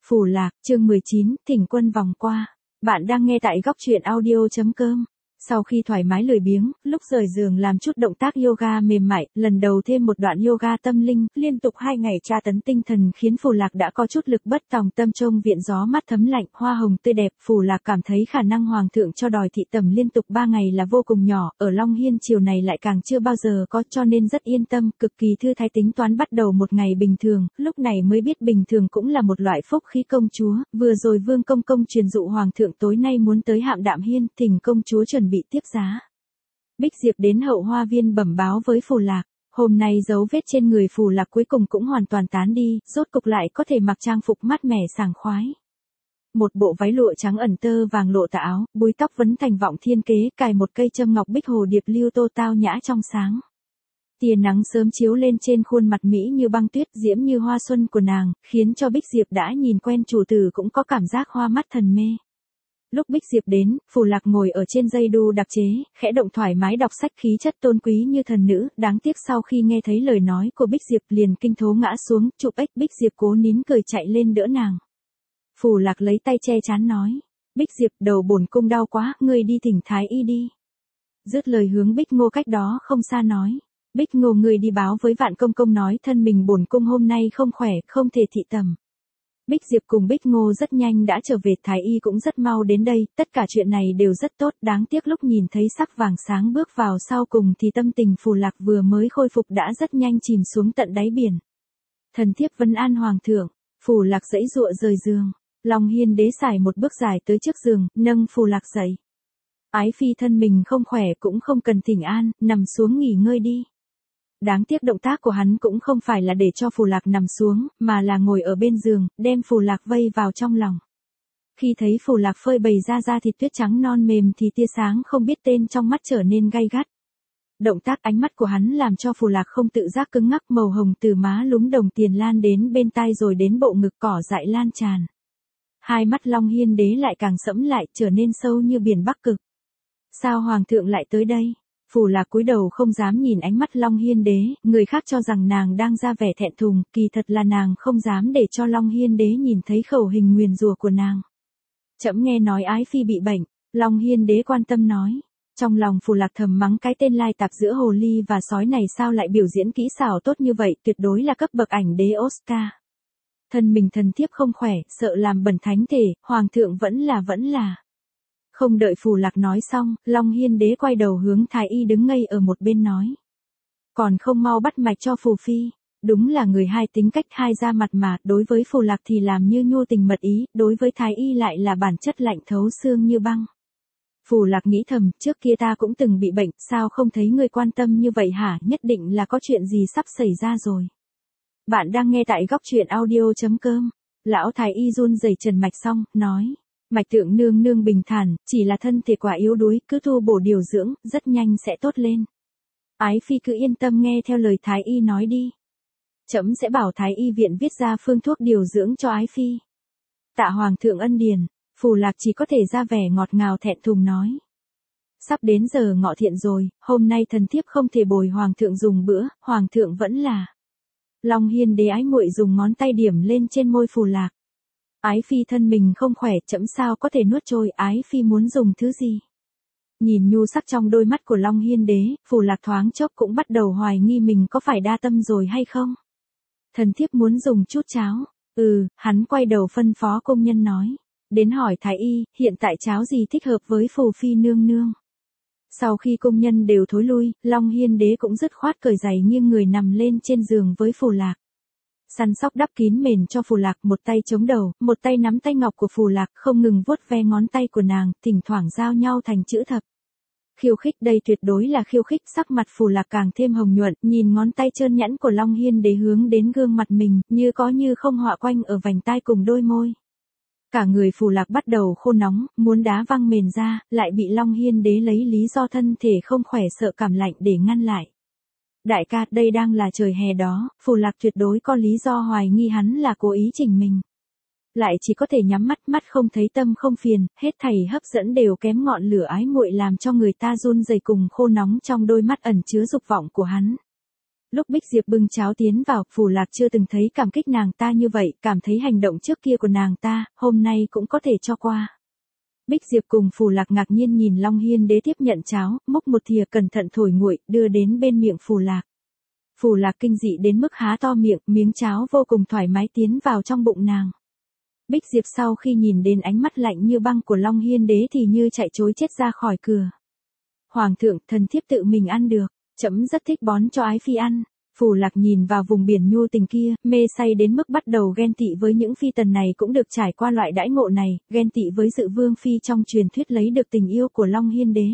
Phù Lạc, chương 19, Thỉnh Quân vòng qua. Bạn đang nghe tại góc truyện audio.com. Sau khi thoải mái lười biếng, lúc rời giường làm chút động tác yoga mềm mại, lần đầu thêm một đoạn yoga tâm linh, liên tục 2 ngày tra tấn tinh thần khiến Phù Lạc đã có chút lực bất tòng tâm trông viện gió mát thấm lạnh, hoa hồng tươi đẹp. Phù Lạc cảm thấy khả năng hoàng thượng cho đòi thị tẩm liên tục 3 ngày là vô cùng nhỏ, ở Long Hiên chiều này lại càng chưa bao giờ có, cho nên rất yên tâm, cực kỳ thư thái tính toán bắt đầu một ngày bình thường, lúc này mới biết bình thường cũng là một loại phúc khí. Công chúa, vừa rồi Vương Công Công truyền dụ hoàng thượng tối nay muốn tới Hạm Đạm Hiên, thỉnh công chúa chuẩn bị tiếp giá. Bích Diệp đến Hậu Hoa Viên bẩm báo với Phù Lạc, hôm nay dấu vết trên người Phù Lạc cuối cùng cũng hoàn toàn tán đi, rốt cục lại có thể mặc trang phục mát mẻ sảng khoái. Một bộ váy lụa trắng ẩn tơ vàng lộ tà áo, búi tóc vấn thành vọng thiên kế, cài một cây châm ngọc bích hồ điệp lưu tô tao nhã trong sáng. Tia nắng sớm chiếu lên trên khuôn mặt mỹ như băng tuyết, diễm như hoa xuân của nàng, khiến cho Bích Diệp đã nhìn quen chủ tử cũng có cảm giác hoa mắt thần mê. Lúc Bích Diệp đến, Phù Lạc ngồi ở trên dây đu đặc chế, khẽ động thoải mái đọc sách, khí chất tôn quý như thần nữ, đáng tiếc sau khi nghe thấy lời nói của Bích Diệp liền kinh thố ngã xuống, chụp ếch. Bích Diệp cố nín cười chạy lên đỡ nàng. Phù Lạc lấy tay che trán nói, Bích Diệp, đầu bổn cung đau quá, ngươi đi thỉnh thái y đi. Dứt lời hướng Bích Ngô cách đó không xa nói, Bích Ngô, ngươi đi báo với Vạn Công Công nói thân mình bổn cung hôm nay không khỏe, không thể thị tẩm. Bích Diệp cùng Bích Ngô rất nhanh đã trở về, thái y cũng rất mau đến đây, tất cả chuyện này đều rất tốt, đáng tiếc lúc nhìn thấy sắc vàng sáng bước vào sau cùng thì tâm tình Phù Lạc vừa mới khôi phục đã rất nhanh chìm xuống tận đáy biển. Thần thiếp vân an hoàng thượng. Phù Lạc giãy giụa rời giường. Long Hiên đế xài một bước dài tới trước giường, nâng Phù Lạc dậy. Ái phi thân mình không khỏe cũng không cần thỉnh an, nằm xuống nghỉ ngơi đi. Đáng tiếc động tác của hắn cũng không phải là để cho Phù Lạc nằm xuống, mà là ngồi ở bên giường, đem Phù Lạc vây vào trong lòng. Khi thấy Phù Lạc phơi bày ra thịt tuyết trắng non mềm thì tia sáng không biết tên trong mắt trở nên gay gắt. Động tác ánh mắt của hắn làm cho Phù Lạc không tự giác cứng ngắc, màu hồng từ má lúm đồng tiền lan đến bên tai rồi đến bộ ngực cỏ dại lan tràn. Hai mắt Long Hiên đế lại càng sẫm lại, trở nên sâu như biển Bắc Cực. Sao hoàng thượng lại tới đây? Phù Lạc cúi đầu không dám nhìn ánh mắt Long Hiên đế, người khác cho rằng nàng đang ra vẻ thẹn thùng, kỳ thật là nàng không dám để cho Long Hiên đế nhìn thấy khẩu hình nguyền rủa của nàng. Trẫm nghe nói ái phi bị bệnh, Long Hiên đế quan tâm nói. Trong lòng Phù Lạc thầm mắng cái tên lai tạp giữa hồ ly và sói này sao lại biểu diễn kỹ xảo tốt như vậy, tuyệt đối là cấp bậc ảnh đế Oscar. Thân mình thần thiếp không khỏe, sợ làm bẩn thánh thể, hoàng thượng vẫn là. Không đợi Phù Lạc nói xong, Long Hiên đế quay đầu hướng thái y đứng ngây ở một bên nói. Còn không mau bắt mạch cho Phù phi. Đúng là người hai tính cách hai da mặt mà, đối với Phù Lạc thì làm như nhu tình mật ý, đối với thái y lại là bản chất lạnh thấu xương như băng. Phù Lạc nghĩ thầm, trước kia ta cũng từng bị bệnh, sao không thấy người quan tâm như vậy hả, nhất định là có chuyện gì sắp xảy ra rồi. Bạn đang nghe tại góc truyện audio.com. Lão thái y run rẩy trần mạch xong, nói. Mạch tượng nương nương bình thản, chỉ là thân thể quả yếu đuối, cứ thu bổ điều dưỡng, rất nhanh sẽ tốt lên. Ái phi cứ yên tâm nghe theo lời thái y nói đi. Trẫm sẽ bảo thái y viện viết ra phương thuốc điều dưỡng cho ái phi. Tạ hoàng thượng ân điển. Phù Lạc chỉ có thể ra vẻ ngọt ngào thẹn thùng nói. Sắp đến giờ ngọ thiện rồi, hôm nay thần thiếp không thể bồi hoàng thượng dùng bữa, hoàng thượng vẫn là. Long Hiên đế ái muội dùng ngón tay điểm lên trên môi Phù Lạc. Ái phi thân mình không khỏe, trẫm sao có thể nuốt trôi, ái phi muốn dùng thứ gì? Nhìn nhu sắc trong đôi mắt của Long Hiên đế, Phù Lạc thoáng chốc cũng bắt đầu hoài nghi mình có phải đa tâm rồi hay không. Thần thiếp muốn dùng chút cháo. Hắn quay đầu phân phó công nhân nói. Đến hỏi thái y, hiện tại cháo gì thích hợp với Phù phi nương nương. Sau khi công nhân đều thối lui, Long Hiên đế cũng dứt khoát cởi giày nghiêng người nằm lên trên giường với Phù Lạc. Săn sóc đắp kín mền cho Phù Lạc, một tay chống đầu, một tay nắm tay ngọc của Phù Lạc, không ngừng vuốt ve ngón tay của nàng, thỉnh thoảng giao nhau thành chữ thập. Khiêu khích, đây tuyệt đối là khiêu khích, sắc mặt Phù Lạc càng thêm hồng nhuận, nhìn ngón tay trơn nhẵn của Long Hiên đế hướng đến gương mặt mình, như có như không họa quanh ở vành tai cùng đôi môi. Cả người Phù Lạc bắt đầu khô nóng, muốn đá văng mền ra, lại bị Long Hiên đế lấy lý do thân thể không khỏe sợ cảm lạnh để ngăn lại. Đại ca, đây đang là trời hè đó, Phù Lạc tuyệt đối có lý do hoài nghi hắn là cố ý chỉnh mình. Lại chỉ có thể nhắm mắt, mắt không thấy tâm không phiền, hết thảy hấp dẫn đều kém ngọn lửa ái muội làm cho người ta run rẩy cùng khô nóng trong đôi mắt ẩn chứa dục vọng của hắn. Lúc Bích Diệp bưng cháo tiến vào, Phù Lạc chưa từng thấy cảm kích nàng ta như vậy, cảm thấy hành động trước kia của nàng ta, hôm nay cũng có thể cho qua. Bích Diệp cùng Phù Lạc ngạc nhiên nhìn Long Hiên Đế tiếp nhận cháo, múc một thìa cẩn thận thổi nguội, đưa đến bên miệng Phù Lạc. Phù Lạc kinh dị đến mức há to miệng, miếng cháo vô cùng thoải mái tiến vào trong bụng nàng. Bích Diệp sau khi nhìn đến ánh mắt lạnh như băng của Long Hiên Đế thì như chạy trối chết ra khỏi cửa. Hoàng thượng, thần thiếp tự mình ăn được, trẫm rất thích bón cho ái phi ăn. Phù Lạc nhìn vào vùng biển nhu tình kia, mê say đến mức bắt đầu ghen tị với những phi tần này cũng được trải qua loại đãi ngộ này, ghen tị với Dự Vương phi trong truyền thuyết lấy được tình yêu của Long Hiên Đế.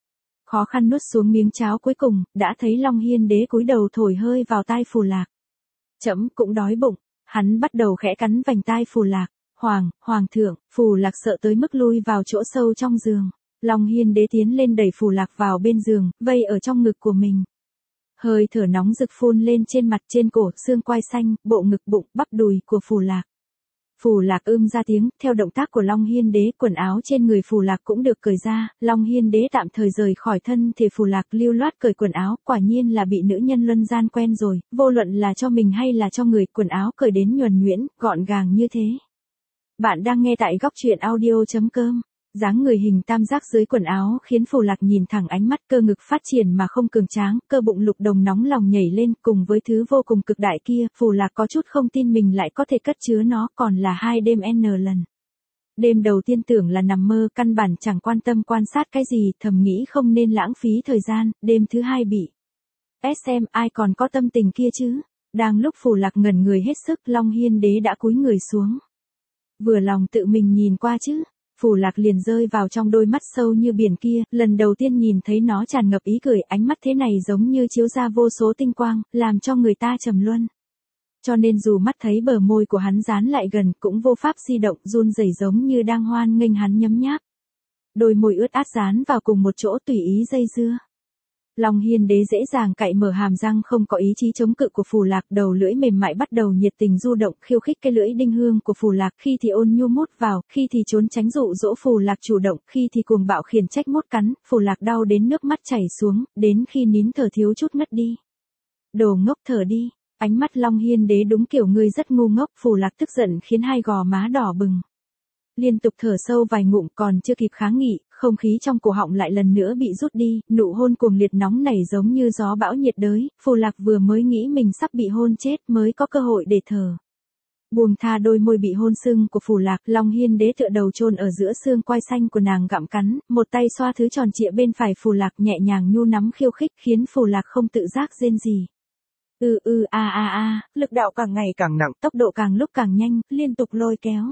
Khó khăn nuốt xuống miếng cháo cuối cùng, đã thấy Long Hiên Đế cúi đầu thổi hơi vào tai Phù Lạc. Trẫm cũng đói bụng, hắn bắt đầu khẽ cắn vành tai Phù Lạc. Hoàng thượng, Phù Lạc sợ tới mức lui vào chỗ sâu trong giường. Long Hiên Đế tiến lên đẩy Phù Lạc vào bên giường, vây ở trong ngực của mình. Hơi thở nóng rực phun lên trên mặt trên cổ, xương quai xanh, bộ ngực bụng, bắp đùi của Phù Lạc. Phù Lạc ra tiếng, theo động tác của Long Hiên Đế, quần áo trên người Phù Lạc cũng được cởi ra, Long Hiên Đế tạm thời rời khỏi thân thể Phù Lạc lưu loát cởi quần áo, quả nhiên là bị nữ nhân luân gian quen rồi, vô luận là cho mình hay là cho người, quần áo cởi đến nhuần nhuyễn, gọn gàng như thế. Bạn đang nghe tại góc truyện audio.com. Dáng người hình tam giác dưới quần áo khiến Phù Lạc nhìn thẳng ánh mắt, cơ ngực phát triển mà không cường tráng, cơ bụng lục đồng nóng lòng nhảy lên, cùng với thứ vô cùng cực đại kia, Phù Lạc có chút không tin mình lại có thể cất chứa nó, còn là 2 đêm n lần. Đêm đầu tiên tưởng là nằm mơ, căn bản chẳng quan tâm quan sát cái gì, thầm nghĩ không nên lãng phí thời gian, đêm thứ 2 bị SM, ai còn có tâm tình kia chứ. Đang lúc Phù Lạc ngẩn người hết sức, Long Hiên Đế đã cúi người xuống. Vừa lòng tự mình nhìn qua chứ. Phù Lạc liền rơi vào trong đôi mắt sâu như biển kia, lần đầu tiên nhìn thấy nó tràn ngập ý cười, ánh mắt thế này giống như chiếu ra vô số tinh quang, làm cho người ta trầm luân. Cho nên dù mắt thấy bờ môi của hắn dán lại gần, cũng vô pháp di động, run rẩy giống như đang hoan nghênh hắn nhấm nháp. Đôi môi ướt át dán vào cùng một chỗ tùy ý dây dưa. Long Hiên Đế dễ dàng cạy mở hàm răng, không có ý chí chống cự của Phù Lạc, đầu lưỡi mềm mại bắt đầu nhiệt tình du động, khiêu khích cái lưỡi đinh hương của Phù Lạc, khi thì ôn nhu mút vào, khi thì trốn tránh dụ dỗ Phù Lạc chủ động, khi thì cuồng bạo khiển trách mút cắn, Phù Lạc đau đến nước mắt chảy xuống, đến khi nín thở thiếu chút ngất đi. Đồ ngốc, thở đi. Ánh mắt Long Hiên Đế đúng kiểu người rất ngu ngốc, Phù Lạc tức giận khiến hai gò má đỏ bừng. Liên tục thở sâu vài ngụm, còn chưa kịp kháng nghị, không khí trong cổ họng lại lần nữa bị rút đi, nụ hôn cuồng liệt nóng nảy giống như gió bão nhiệt đới, Phù Lạc vừa mới nghĩ mình sắp bị hôn chết mới có cơ hội để thở. Buông tha đôi môi bị hôn sưng của Phù Lạc, Long Hiên Đế tựa đầu chôn ở giữa xương quai xanh của nàng gặm cắn, một tay xoa thứ tròn trịa bên phải Phù Lạc, nhẹ nhàng nhu nắm khiêu khích, khiến Phù Lạc không tự giác rên rỉ. Lực đạo càng ngày càng nặng, tốc độ càng lúc càng nhanh, liên tục lôi kéo.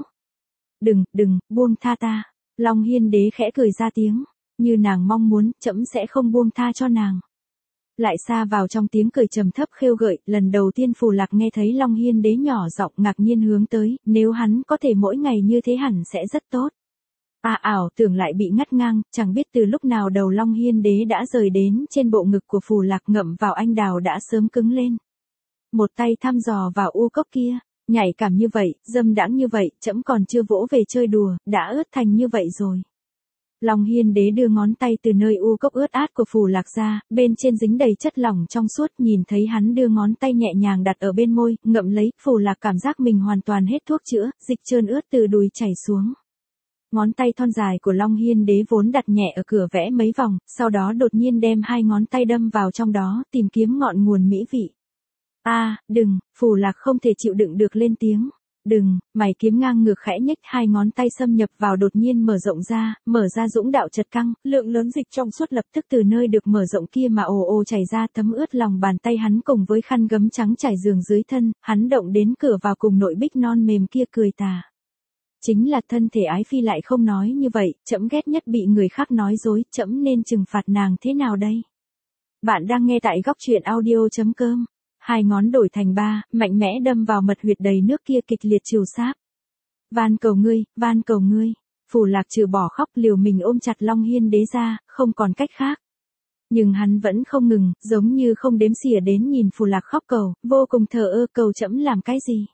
Đừng, buông tha ta. Long Hiên Đế khẽ cười ra tiếng. Như nàng mong muốn, trẫm sẽ không buông tha cho nàng. Lại xa vào trong tiếng cười trầm thấp khêu gợi, lần đầu tiên Phù Lạc nghe thấy Long Hiên Đế nhỏ giọng ngạc nhiên hướng tới, nếu hắn có thể mỗi ngày như thế hẳn sẽ rất tốt. Ảo tưởng lại bị ngắt ngang, chẳng biết từ lúc nào đầu Long Hiên Đế đã rời đến trên bộ ngực của Phù Lạc, ngậm vào anh đào đã sớm cứng lên. Một tay thăm dò vào u cốc kia. Nhạy cảm như vậy, dâm đãng như vậy, trẫm còn chưa vỗ về chơi đùa, đã ướt thành như vậy rồi. Long Hiên Đế đưa ngón tay từ nơi u cốc ướt át của Phù Lạc ra, bên trên dính đầy chất lỏng trong suốt, nhìn thấy hắn đưa ngón tay nhẹ nhàng đặt ở bên môi, ngậm lấy, Phù Lạc cảm giác mình hoàn toàn hết thuốc chữa, dịch trơn ướt từ đùi chảy xuống. Ngón tay thon dài của Long Hiên Đế vốn đặt nhẹ ở cửa vẽ mấy vòng, sau đó đột nhiên đem hai ngón tay đâm vào trong đó, tìm kiếm ngọn nguồn mỹ vị. Đừng, Phù Lạc không thể chịu đựng được lên tiếng. Đừng, mày kiếm ngang ngược khẽ nhếch, hai ngón tay xâm nhập vào đột nhiên mở ra dũng đạo chật căng, lượng lớn dịch trong suốt lập tức từ nơi được mở rộng kia mà ồ chảy ra, thấm ướt lòng bàn tay hắn cùng với khăn gấm trắng trải giường dưới thân, hắn động đến cửa vào cùng nội bích non mềm kia cười tà. Chính là thân thể ái phi lại không nói như vậy, trẫm ghét nhất bị người khác nói dối, trẫm nên trừng phạt nàng thế nào đây? Bạn đang nghe tại góc truyện audio.com. Hai ngón đổi thành ba, mạnh mẽ đâm vào mật huyệt đầy nước kia kịch liệt trìu sáp. Van cầu ngươi. Phù Lạc trừ bỏ khóc liều mình ôm chặt Long Hiên Đế ra, không còn cách khác. Nhưng hắn vẫn không ngừng, giống như không đếm xỉa đến nhìn Phù Lạc khóc cầu, vô cùng thờ ơ, cầu trẫm làm cái gì?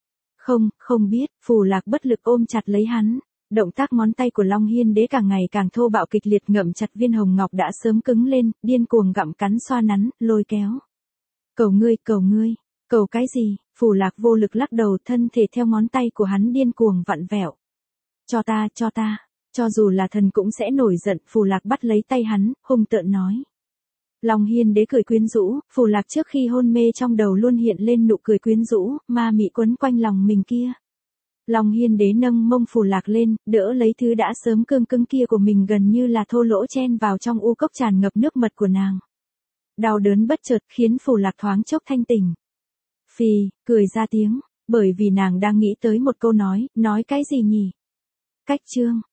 Không biết, Phù Lạc bất lực ôm chặt lấy hắn. Động tác ngón tay của Long Hiên Đế càng ngày càng thô bạo kịch liệt, ngậm chặt viên hồng ngọc đã sớm cứng lên, điên cuồng gặm cắn xoa nắn, lôi kéo. Cầu ngươi, cầu cái gì? Phù Lạc vô lực lắc đầu, thân thể theo ngón tay của hắn điên cuồng vặn vẹo. Cho ta, cho dù là thần cũng sẽ nổi giận. Phù Lạc bắt lấy tay hắn, hung tợn nói. Long Hiên Đế cười quyến rũ, Phù Lạc trước khi hôn mê trong đầu luôn hiện lên nụ cười quyến rũ, ma mị quấn quanh lòng mình kia. Long Hiên Đế nâng mông Phù Lạc lên, đỡ lấy thứ đã sớm cương cứng kia của mình, gần như là thô lỗ chen vào trong u cốc tràn ngập nước mật của nàng. Đau đớn bất chợt khiến Phù Lạc thoáng chốc thanh tỉnh. Phì, cười ra tiếng, bởi vì nàng đang nghĩ tới một câu nói cái gì nhỉ? Cách chương.